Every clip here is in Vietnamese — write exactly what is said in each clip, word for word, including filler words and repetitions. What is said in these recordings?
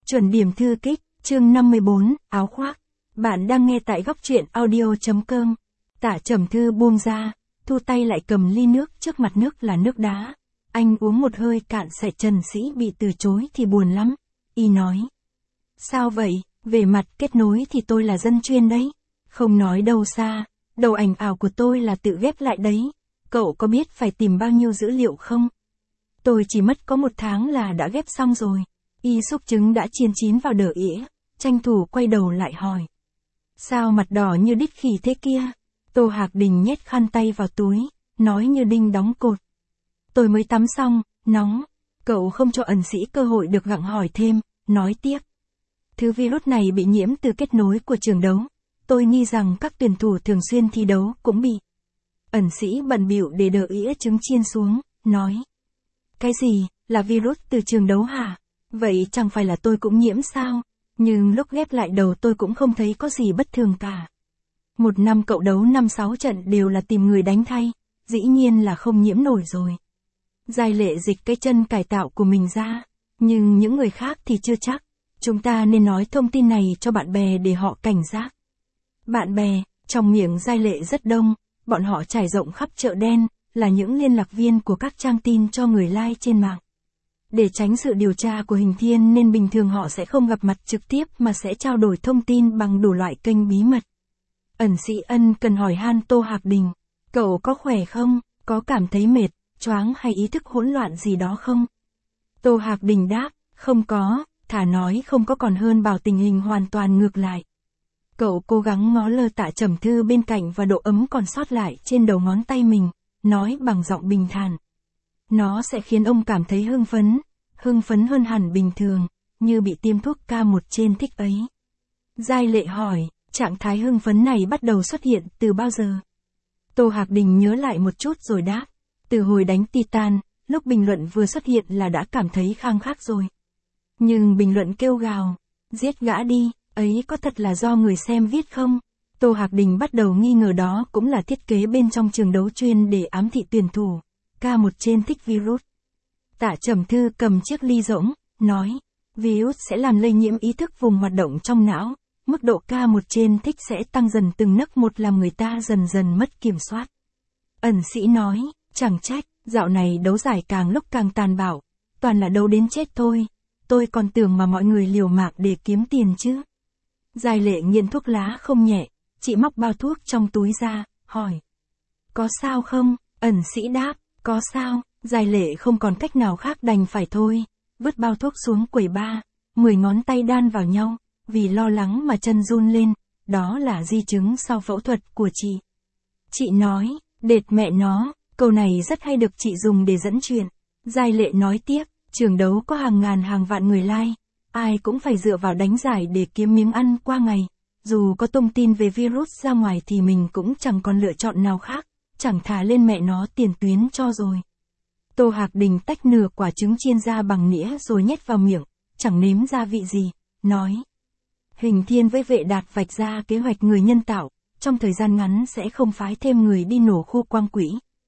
Chuẩn điểm thư kích, chương năm mươi bốn, áo khoác. Bạn đang nghe tại góc truyện audio.com. Tả Trầm Thư buông ra, thu tay lại cầm ly nước, trước mặt nước là nước đá. Anh uống một hơi cạn sạch. Trần Sĩ bị từ chối thì buồn lắm. Y nói. Sao vậy, về mặt kết nối thì tôi là dân chuyên đấy. Không nói đâu xa, đầu ảnh ảo của tôi là tự ghép lại đấy. Cậu có biết phải tìm bao nhiêu dữ liệu không? Tôi chỉ mất có một tháng là đã ghép xong rồi. Y xúc trứng đã chiên chín vào đờ ỉa, tranh thủ quay đầu lại hỏi. Sao mặt đỏ như đít khỉ thế kia? Tô Hạc Đình nhét khăn tay vào túi, nói như đinh đóng cột. Tôi mới tắm xong, nóng. Cậu không cho ẩn sĩ cơ hội được gặng hỏi thêm, nói tiếp. Thứ virus này bị nhiễm từ kết nối của trường đấu. Tôi nghi rằng các tuyển thủ thường xuyên thi đấu cũng bị. Ẩn sĩ bận bịu để đờ ỉa trứng chiên xuống, nói. Cái gì, là virus từ trường đấu hả? Vậy chẳng phải là tôi cũng nhiễm sao? Nhưng lúc ghép lại đầu tôi cũng không thấy có gì bất thường cả. Một năm cậu đấu năm sáu trận đều là tìm người đánh thay, dĩ nhiên là không nhiễm nổi rồi. Giai Lệ dịch cái chân cải tạo của mình ra, nhưng những người khác thì chưa chắc. Chúng ta nên nói thông tin này cho bạn bè để họ cảnh giác. Bạn bè, trong miệng Giai Lệ rất đông, bọn họ trải rộng khắp chợ đen, là những liên lạc viên của các trang tin cho người like trên mạng. Để tránh sự điều tra của Hình Thiên nên bình thường họ sẽ không gặp mặt trực tiếp mà sẽ trao đổi thông tin bằng đủ loại kênh bí mật. Ẩn sĩ ân cần hỏi han Tô Hạc Đình. Cậu có khỏe không? Có cảm thấy mệt, choáng hay ý thức hỗn loạn gì đó không? Tô Hạc Đình đáp, không có, thà nói không có còn hơn bảo tình hình hoàn toàn ngược lại. Cậu cố gắng ngó lơ Tạ Trầm Thư bên cạnh và độ ấm còn sót lại trên đầu ngón tay mình, nói bằng giọng bình thản. Nó sẽ khiến ông cảm thấy hưng phấn, hưng phấn hơn hẳn bình thường, như bị tiêm thuốc ca một trên thích ấy. Giai Lệ hỏi, trạng thái hưng phấn này bắt đầu xuất hiện từ bao giờ? Tô Hạc Đình nhớ lại một chút rồi đáp, từ hồi đánh Titan, lúc bình luận vừa xuất hiện là đã cảm thấy khang khác rồi. Nhưng bình luận kêu gào, giết gã đi, ấy có thật là do người xem viết không? Tô Hạc Đình bắt đầu nghi ngờ đó cũng là thiết kế bên trong trường đấu chuyên để ám thị tuyển thủ. Ca một trên thích virus. Tạ Trầm Thư cầm chiếc ly rỗng, nói, virus sẽ làm lây nhiễm ý thức vùng hoạt động trong não, mức độ ca một trên thích sẽ tăng dần từng nấc một làm người ta dần dần mất kiểm soát. Ẩn sĩ nói, chẳng trách, dạo này đấu giải càng lúc càng tàn bạo, toàn là đấu đến chết thôi, tôi còn tưởng mà mọi người liều mạng để kiếm tiền chứ. Giai Lệ nghiện thuốc lá không nhẹ, chị móc bao thuốc trong túi ra, hỏi. Có sao không? Ẩn sĩ đáp, có sao? Giai Lệ không còn cách nào khác đành phải thôi, vứt bao thuốc xuống quầy ba, mười ngón tay đan vào nhau, vì lo lắng mà chân run lên, đó là di chứng sau phẫu thuật của chị. Chị nói, đệt mẹ nó, câu này rất hay được chị dùng để dẫn chuyện. Giai Lệ nói tiếp, trường đấu có hàng ngàn hàng vạn người like, ai cũng phải dựa vào đánh giải để kiếm miếng ăn qua ngày. Dù có thông tin về virus ra ngoài thì mình cũng chẳng còn lựa chọn nào khác, chẳng thà lên mẹ nó tiền tuyến cho rồi. Tô Hạc Đình tách nửa quả trứng chiên ra bằng nĩa rồi nhét vào miệng, chẳng nếm gia vị gì, nói. Hình Thiên với Vệ Đạt vạch ra kế hoạch người nhân tạo, trong thời gian ngắn sẽ không phái thêm người đi nổ khu quang quỹ.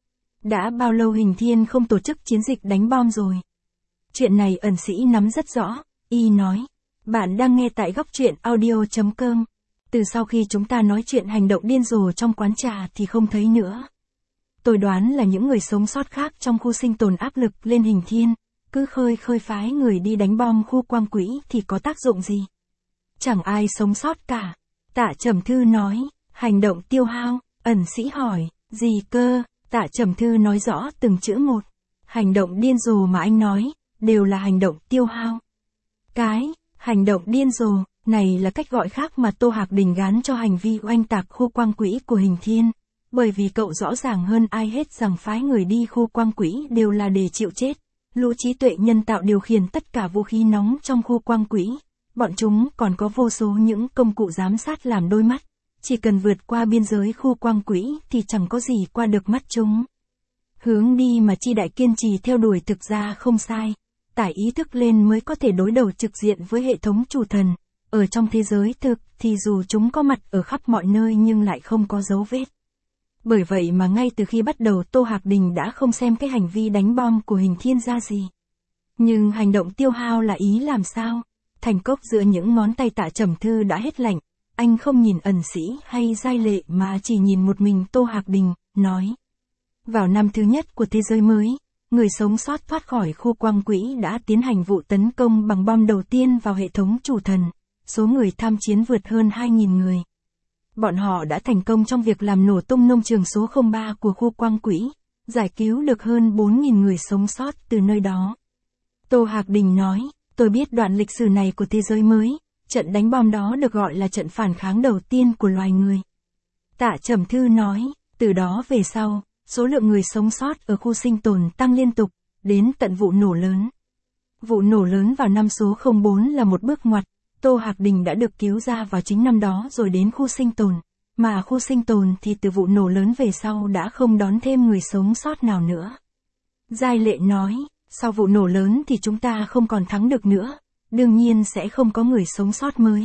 Đã bao lâu Hình Thiên không tổ chức chiến dịch đánh bom rồi? Chuyện này ẩn sĩ nắm rất rõ, y nói. Bạn đang nghe tại góc truyện audio.com. Từ sau khi chúng ta nói chuyện hành động điên rồ trong quán trà thì không thấy nữa. Tôi đoán là những người sống sót khác trong khu sinh tồn áp lực lên Hình Thiên, cứ khơi khơi phái người đi đánh bom khu quang quỹ thì có tác dụng gì? Chẳng ai sống sót cả. Tạ Trầm Thư nói, hành động tiêu hao. Ẩn sĩ hỏi, gì cơ? Tạ Trầm Thư nói rõ từng chữ một. Hành động điên rồ mà anh nói, đều là hành động tiêu hao. Cái, hành động điên rồ, này là cách gọi khác mà Tô Hạc Đình gán cho hành vi oanh tạc khu quang quỹ của Hình Thiên. Bởi vì cậu rõ ràng hơn ai hết rằng phái người đi khu quang quỹ đều là để chịu chết. Lũ trí tuệ nhân tạo điều khiển tất cả vũ khí nóng trong khu quang quỹ. Bọn chúng còn có vô số những công cụ giám sát làm đôi mắt. Chỉ cần vượt qua biên giới khu quang quỹ thì chẳng có gì qua được mắt chúng. Hướng đi mà Chi Đại kiên trì theo đuổi thực ra không sai. Tải ý thức lên mới có thể đối đầu trực diện với hệ thống chủ thần. Ở trong thế giới thực thì dù chúng có mặt ở khắp mọi nơi nhưng lại không có dấu vết. Bởi vậy mà ngay từ khi bắt đầu Tô Hạc Đình đã không xem cái hành vi đánh bom của Hình Thiên ra gì. Nhưng hành động tiêu hao là ý làm sao? thành cốc giữa những ngón tay Tạ Trầm Thư đã hết lạnh, anh không nhìn ẩn sĩ hay giai lệ mà chỉ nhìn một mình Tô Hạc Đình, nói. Vào năm thứ nhất của thế giới mới, người sống sót thoát khỏi khu quang quỹ đã tiến hành vụ tấn công bằng bom đầu tiên vào hệ thống chủ thần, số người tham chiến vượt hơn hai nghìn người. Bọn họ đã thành công trong việc làm nổ tung nông trường số không ba của khu quang quỹ, giải cứu được hơn bốn nghìn người sống sót từ nơi đó. Tô Hạc Đình nói, tôi biết đoạn lịch sử này của thế giới mới, trận đánh bom đó được gọi là trận phản kháng đầu tiên của loài người. Tạ Trầm Thư nói, từ đó về sau, số lượng người sống sót ở khu sinh tồn tăng liên tục, đến tận vụ nổ lớn. Vụ nổ lớn vào năm số không bốn là một bước ngoặt, Tô Hạc Đình đã được cứu ra vào chính năm đó rồi đến khu sinh tồn, mà khu sinh tồn thì từ vụ nổ lớn về sau đã không đón thêm người sống sót nào nữa. Giai lệ nói, sau vụ nổ lớn thì chúng ta không còn thắng được nữa, đương nhiên sẽ không có người sống sót mới.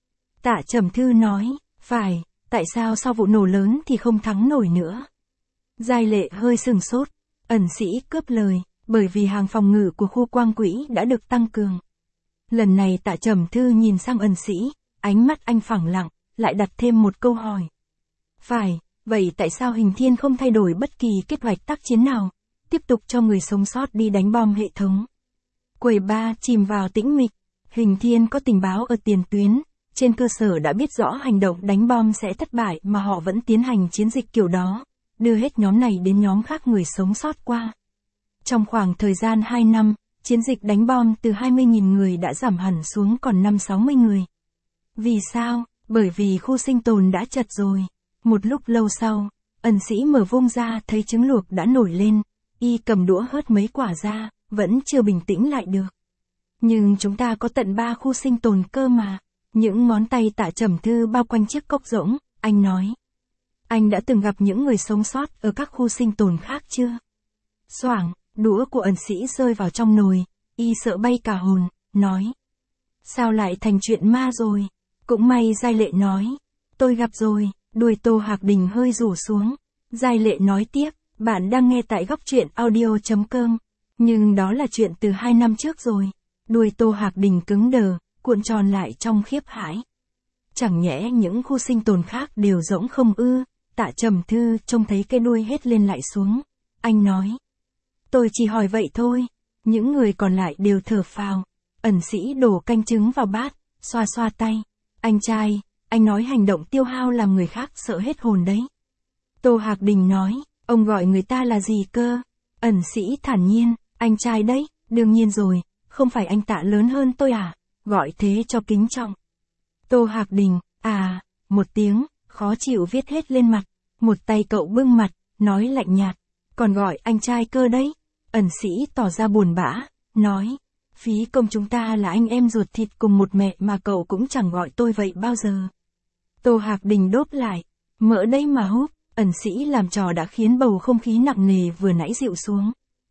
Tạ Trầm Thư nói, phải, tại sao sau vụ nổ lớn thì không thắng nổi nữa? Giai lệ hơi sừng sốt, ẩn sĩ cướp lời, bởi vì hàng phòng ngự của khu quang quỹ đã được tăng cường. Lần này Tạ Trầm Thư nhìn sang ẩn sĩ, ánh mắt anh phẳng lặng, lại đặt thêm một câu hỏi. Phải, vậy tại sao Hình Thiên không thay đổi bất kỳ kế hoạch tác chiến nào, tiếp tục cho người sống sót đi đánh bom hệ thống? Quầy ba chìm vào tĩnh mịch, Hình Thiên có tình báo ở tiền tuyến, trên cơ sở đã biết rõ hành động đánh bom sẽ thất bại mà họ vẫn tiến hành chiến dịch kiểu đó, đưa hết nhóm này đến nhóm khác người sống sót qua. Trong khoảng thời gian hai năm, chiến dịch đánh bom từ hai mươi nghìn người đã giảm hẳn xuống còn năm sáu mươi người. Vì sao? Bởi vì khu sinh tồn đã chật rồi. Một lúc lâu sau, ẩn sĩ mở vung ra thấy trứng luộc đã nổi lên, y cầm đũa hớt mấy quả ra, vẫn chưa bình tĩnh lại được. Nhưng chúng ta có tận ba khu sinh tồn cơ mà. Những ngón tay Tạ Trầm Thư bao quanh chiếc cốc rỗng, anh nói. Anh đã từng gặp những người sống sót ở các khu sinh tồn khác chưa? Xoảng, đũa của ẩn sĩ rơi vào trong nồi, y sợ bay cả hồn, nói. Sao lại thành chuyện ma rồi? Cũng may Giai lệ nói. Tôi gặp rồi, đuôi Tô Hạc Đình hơi rủ xuống. Giai lệ nói tiếp, bạn đang nghe tại góc truyện audio chấm com. Nhưng đó là chuyện từ hai năm trước rồi. Đuôi Tô Hạc Đình cứng đờ, cuộn tròn lại trong khiếp hãi. Chẳng nhẽ những khu sinh tồn khác đều rỗng không ư? Tạ Trầm Thư trông thấy cái đuôi hết lên lại xuống. Anh nói. Tôi chỉ hỏi vậy thôi. Những người còn lại đều thở phào. Ẩn sĩ đổ canh trứng vào bát, xoa xoa tay. Anh trai, anh nói hành động tiêu hao làm người khác sợ hết hồn đấy. Tô Hạc Đình nói, ông gọi người ta là gì cơ? Ẩn sĩ thản nhiên, anh trai đấy, đương nhiên rồi, không phải anh Tạ lớn hơn tôi à? Gọi thế cho kính trọng. Tô Hạc Đình, à, một tiếng, khó chịu viết hết lên mặt. Một tay cậu bưng mặt, nói lạnh nhạt, còn gọi anh trai cơ đấy. Ẩn sĩ tỏ ra buồn bã, nói, phí công chúng ta là anh em ruột thịt cùng một mẹ mà cậu cũng chẳng gọi tôi vậy bao giờ. Tô Hạc Đình đốt lại, mỡ đây mà húp. Ẩn sĩ làm trò đã khiến bầu không khí nặng nề vừa nãy dịu xuống.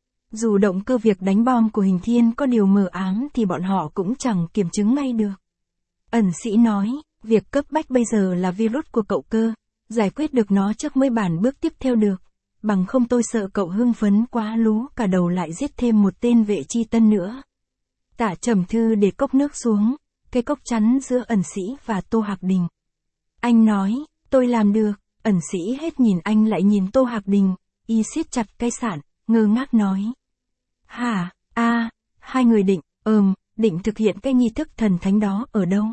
Dù động cơ việc đánh bom của Hình Thiên có điều mờ ám thì bọn họ cũng chẳng kiểm chứng ngay được. Ẩn sĩ nói, việc cấp bách bây giờ là virus của cậu cơ, giải quyết được nó trước mới bàn bước tiếp theo được. Bằng không tôi sợ cậu hưng phấn quá lú cả đầu lại giết thêm một tên vệ chi tân nữa. Tạ Trầm Thư để cốc nước xuống, cái cốc chắn giữa ẩn sĩ và Tô Hạc Đình. Anh nói, tôi làm được. Ẩn sĩ hết nhìn anh lại nhìn Tô Hạc Đình, y siết chặt cây sạn, ngơ ngác nói. Hả, a, à, hai người định, ừm, định thực hiện cái nghi thức thần thánh đó ở đâu?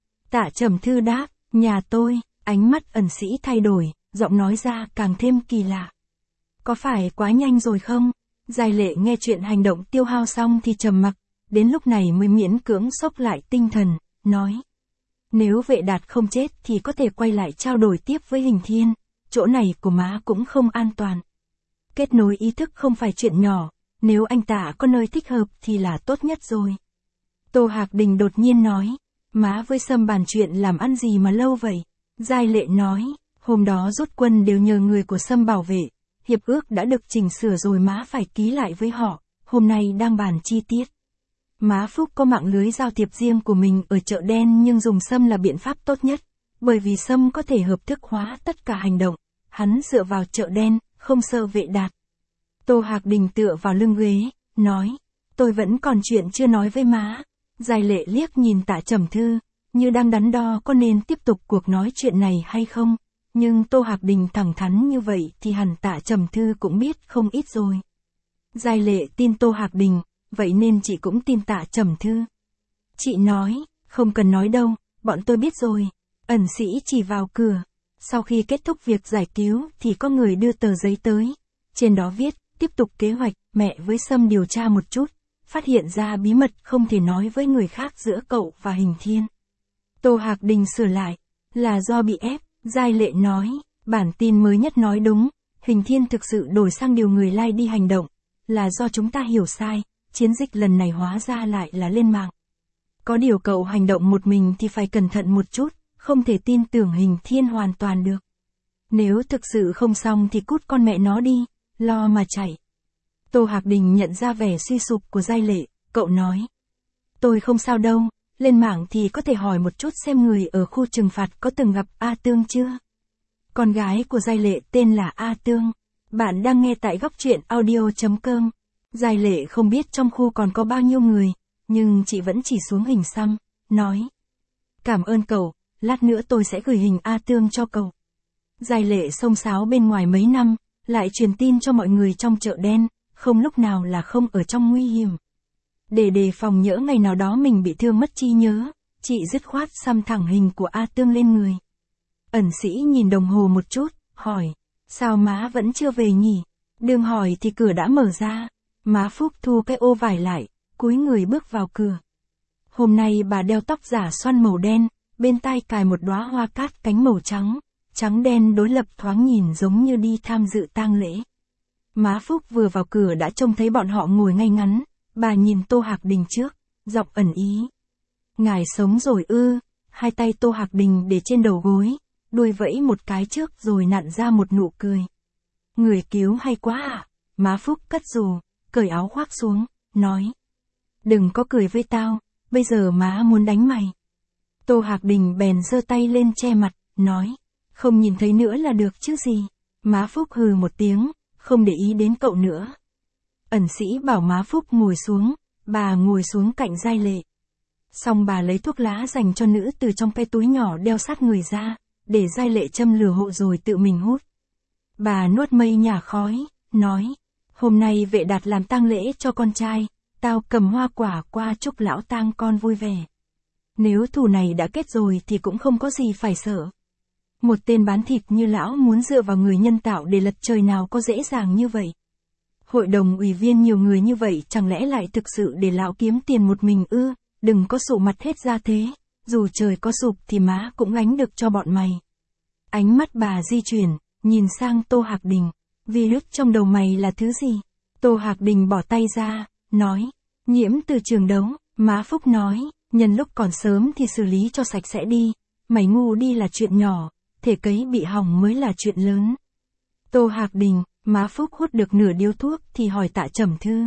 Tạ Trầm Thư đáp, nhà tôi. Ánh mắt ẩn sĩ thay đổi, giọng nói ra càng thêm kỳ lạ. Có phải quá nhanh rồi không? Giai lệ nghe chuyện hành động tiêu hao xong thì trầm mặc, đến lúc này mới miễn cưỡng xốc lại tinh thần, nói. Nếu vệ đạt không chết thì có thể quay lại trao đổi tiếp với Hình Thiên, chỗ này của má cũng không an toàn. Kết nối ý thức không phải chuyện nhỏ, nếu anh Tạ có nơi thích hợp thì là tốt nhất rồi. Tô Hạc Đình đột nhiên nói, má với Sâm bàn chuyện làm ăn gì mà lâu vậy? Giai lệ nói, hôm đó rút quân đều nhờ người của Sâm bảo vệ, hiệp ước đã được chỉnh sửa rồi má phải ký lại với họ, hôm nay đang bàn chi tiết. Má Phúc có mạng lưới giao thiệp riêng của mình ở chợ đen nhưng dùng Sâm là biện pháp tốt nhất, bởi vì Sâm có thể hợp thức hóa tất cả hành động, hắn dựa vào chợ đen, không sợ vệ đạt. Tô Hạc Đình tựa vào lưng ghế, nói, tôi vẫn còn chuyện chưa nói với má. Giai Lệ liếc nhìn Tạ Trầm Thư, như đang đắn đo có nên tiếp tục cuộc nói chuyện này hay không, nhưng Tô Hạc Đình thẳng thắn như vậy thì hẳn Tạ Trầm Thư cũng biết không ít rồi. Giai Lệ tin Tô Hạc Đình, vậy nên chị cũng tin Tạ Trầm Thư. Chị nói, không cần nói đâu, bọn tôi biết rồi. Ẩn sĩ chỉ vào cửa. Sau khi kết thúc việc giải cứu thì có người đưa tờ giấy tới. Trên đó viết, tiếp tục kế hoạch, mẹ với Sâm điều tra một chút, phát hiện ra bí mật không thể nói với người khác giữa cậu và Hình Thiên. Tô Hạc Đình sửa lại, là do bị ép. Giai Lệ nói, bản tin mới nhất nói đúng, Hình Thiên thực sự đổi sang điều người lai đi hành động, là do chúng ta hiểu sai, chiến dịch lần này hóa ra lại là lên mạng. Có điều cậu hành động một mình thì phải cẩn thận một chút, không thể tin tưởng Hình Thiên hoàn toàn được. Nếu thực sự không xong thì cút con mẹ nó đi, lo mà chạy. Tô Hạc Đình nhận ra vẻ suy sụp của Giai Lệ, cậu nói. Tôi không sao đâu, lên mạng thì có thể hỏi một chút xem người ở khu trừng phạt có từng gặp A Tương chưa. Con gái của Giai Lệ tên là A Tương. Bạn đang nghe tại góc truyện audio chấm com. Giai Lệ không biết trong khu còn có bao nhiêu người, nhưng chị vẫn chỉ xuống hình xăm, nói. Cảm ơn cậu, lát nữa tôi sẽ gửi hình A Tương cho cậu. Giai Lệ xông xáo bên ngoài mấy năm, lại truyền tin cho mọi người trong chợ đen, không lúc nào là không ở trong nguy hiểm. Để đề phòng nhỡ ngày nào đó mình bị thương mất trí nhớ, chị dứt khoát xăm thẳng hình của A Tương lên người. Ẩn sĩ nhìn đồng hồ một chút, hỏi, sao má vẫn chưa về nhỉ? Đừng hỏi thì cửa đã mở ra. Má Phúc thu cái ô vải lại, cúi người bước vào cửa. Hôm nay bà đeo tóc giả xoăn màu đen, bên tai cài một đóa hoa cát cánh màu trắng, trắng đen đối lập thoáng nhìn giống như đi tham dự tang lễ. Má Phúc vừa vào cửa đã trông thấy bọn họ ngồi ngay ngắn, bà nhìn Tô Hạc Đình trước, giọng ẩn ý. Ngài sống rồi ư? Hai tay Tô Hạc Đình để trên đầu gối, đuôi vẫy một cái trước rồi nặn ra một nụ cười. Người cứu hay quá à? Má Phúc cất dù, cởi áo khoác xuống, nói. Đừng có cười với tao, bây giờ má muốn đánh mày. Tô Hạc Đình bèn giơ tay lên che mặt, nói. Không nhìn thấy nữa là được chứ gì. Má Phúc hừ một tiếng, không để ý đến cậu nữa. Ẩn sĩ bảo má Phúc ngồi xuống, bà ngồi xuống cạnh Giai Lệ. Xong bà lấy thuốc lá dành cho nữ từ trong cái túi nhỏ đeo sát người ra, để Giai Lệ châm lửa hộ rồi tự mình hút. Bà nuốt mây nhả khói, nói. Hôm nay vệ đạt làm tang lễ cho con trai, tao cầm hoa quả qua chúc lão tang con vui vẻ. Nếu thù này đã kết rồi thì cũng không có gì phải sợ. Một tên bán thịt như lão muốn dựa vào người nhân tạo để lật trời nào có dễ dàng như vậy. Hội đồng ủy viên nhiều người như vậy chẳng lẽ lại thực sự để lão kiếm tiền một mình ư? Đừng có sụ mặt hết ra thế, dù trời có sụp thì má cũng gánh được cho bọn mày. Ánh mắt bà di chuyển, nhìn sang Tô Hạc Đình. Virus trong đầu mày là thứ gì? Tô Hạc Đình bỏ tay ra, nói. Nhiễm từ trường đấu. Má Phúc nói, nhân lúc còn sớm thì xử lý cho sạch sẽ đi. Mày ngu đi là chuyện nhỏ, thể cấy bị hỏng mới là chuyện lớn. Tô Hạc Đình, má Phúc hút được nửa điếu thuốc thì hỏi Tạ Trầm Thư.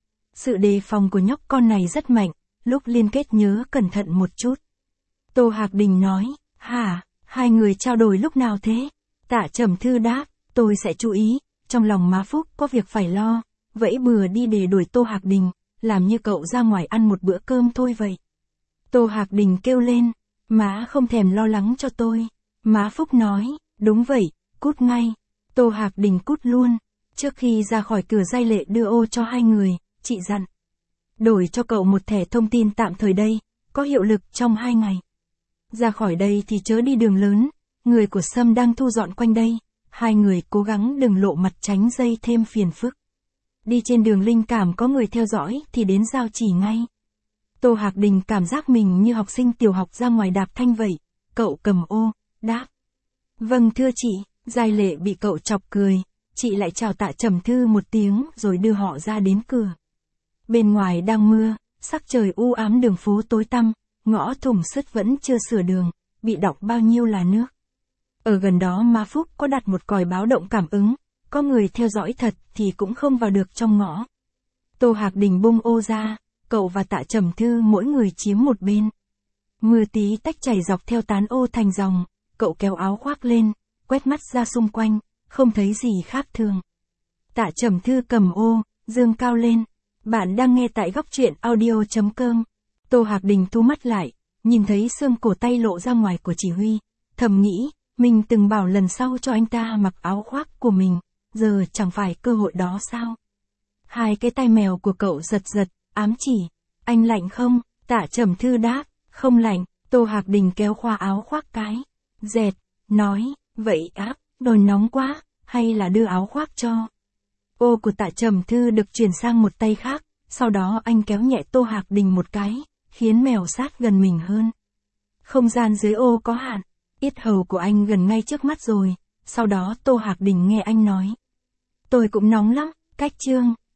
Sự đề phòng của nhóc con này rất mạnh, lúc liên kết nhớ cẩn thận một chút. Tô Hạc Đình nói, hả, hai người trao đổi lúc nào thế? Tạ Trầm Thư đáp, tôi sẽ chú ý. Trong lòng má Phúc có việc phải lo, vẫy bừa đi để đuổi Tô Hạc Đình, làm như cậu ra ngoài ăn một bữa cơm thôi vậy. Tô Hạc Đình kêu lên, má không thèm lo lắng cho tôi. Má Phúc nói, đúng vậy, cút ngay. Tô Hạc Đình cút luôn. Trước khi ra khỏi cửa Giai Lệ đưa ô cho hai người, chị dặn. Đổi cho cậu một thẻ thông tin tạm thời đây, có hiệu lực trong hai ngày. Ra khỏi đây thì chớ đi đường lớn, người của Sâm đang thu dọn quanh đây. Hai người cố gắng đừng lộ mặt tránh dây thêm phiền phức. Đi trên đường linh cảm có người theo dõi thì đến giao chỉ ngay. Tô Hạc Đình cảm giác mình như học sinh tiểu học ra ngoài đạp thanh vậy. Cậu cầm ô, đáp. Vâng thưa chị. Giai Lệ bị cậu chọc cười. Chị lại chào Tạ Trầm Thư một tiếng rồi đưa họ ra đến cửa. Bên ngoài đang mưa, sắc trời u ám, đường phố tối tăm, ngõ thủng sứt vẫn chưa sửa đường, bị đọng bao nhiêu là nước. Ở gần đó má Phúc có đặt một còi báo động cảm ứng, có người theo dõi thật thì cũng không vào được trong ngõ. Tô Hạc Đình bung ô ra, cậu và Tạ Trầm Thư mỗi người chiếm một bên. Mưa tí tách chảy dọc theo tán ô thành dòng, cậu kéo áo khoác lên, quét mắt ra xung quanh, không thấy gì khác thường. Tạ Trầm Thư cầm ô, dương cao lên. Bạn đang nghe tại góc truyện audio chấm com. Tô Hạc Đình thu mắt lại, nhìn thấy xương cổ tay lộ ra ngoài của chỉ huy, thầm nghĩ, mình từng bảo lần sau cho anh ta mặc áo khoác của mình, giờ chẳng phải cơ hội đó sao? Hai cái tai mèo của cậu giật giật, ám chỉ, anh lạnh không? Tạ Trầm Thư đáp, không lạnh. Tô Hạc Đình kéo khoa áo khoác cái, dẹt, nói, vậy áp, nồi nóng quá, hay là đưa áo khoác cho? Ô của Tạ Trầm Thư được chuyển sang một tay khác, sau đó anh kéo nhẹ Tô Hạc Đình một cái, khiến mèo sát gần mình hơn. Không gian dưới ô có hạn, yết hầu của anh gần ngay trước mắt rồi, sau đó Tô Hạc Đình nghe anh nói. Tôi cũng nóng lắm, cách chương.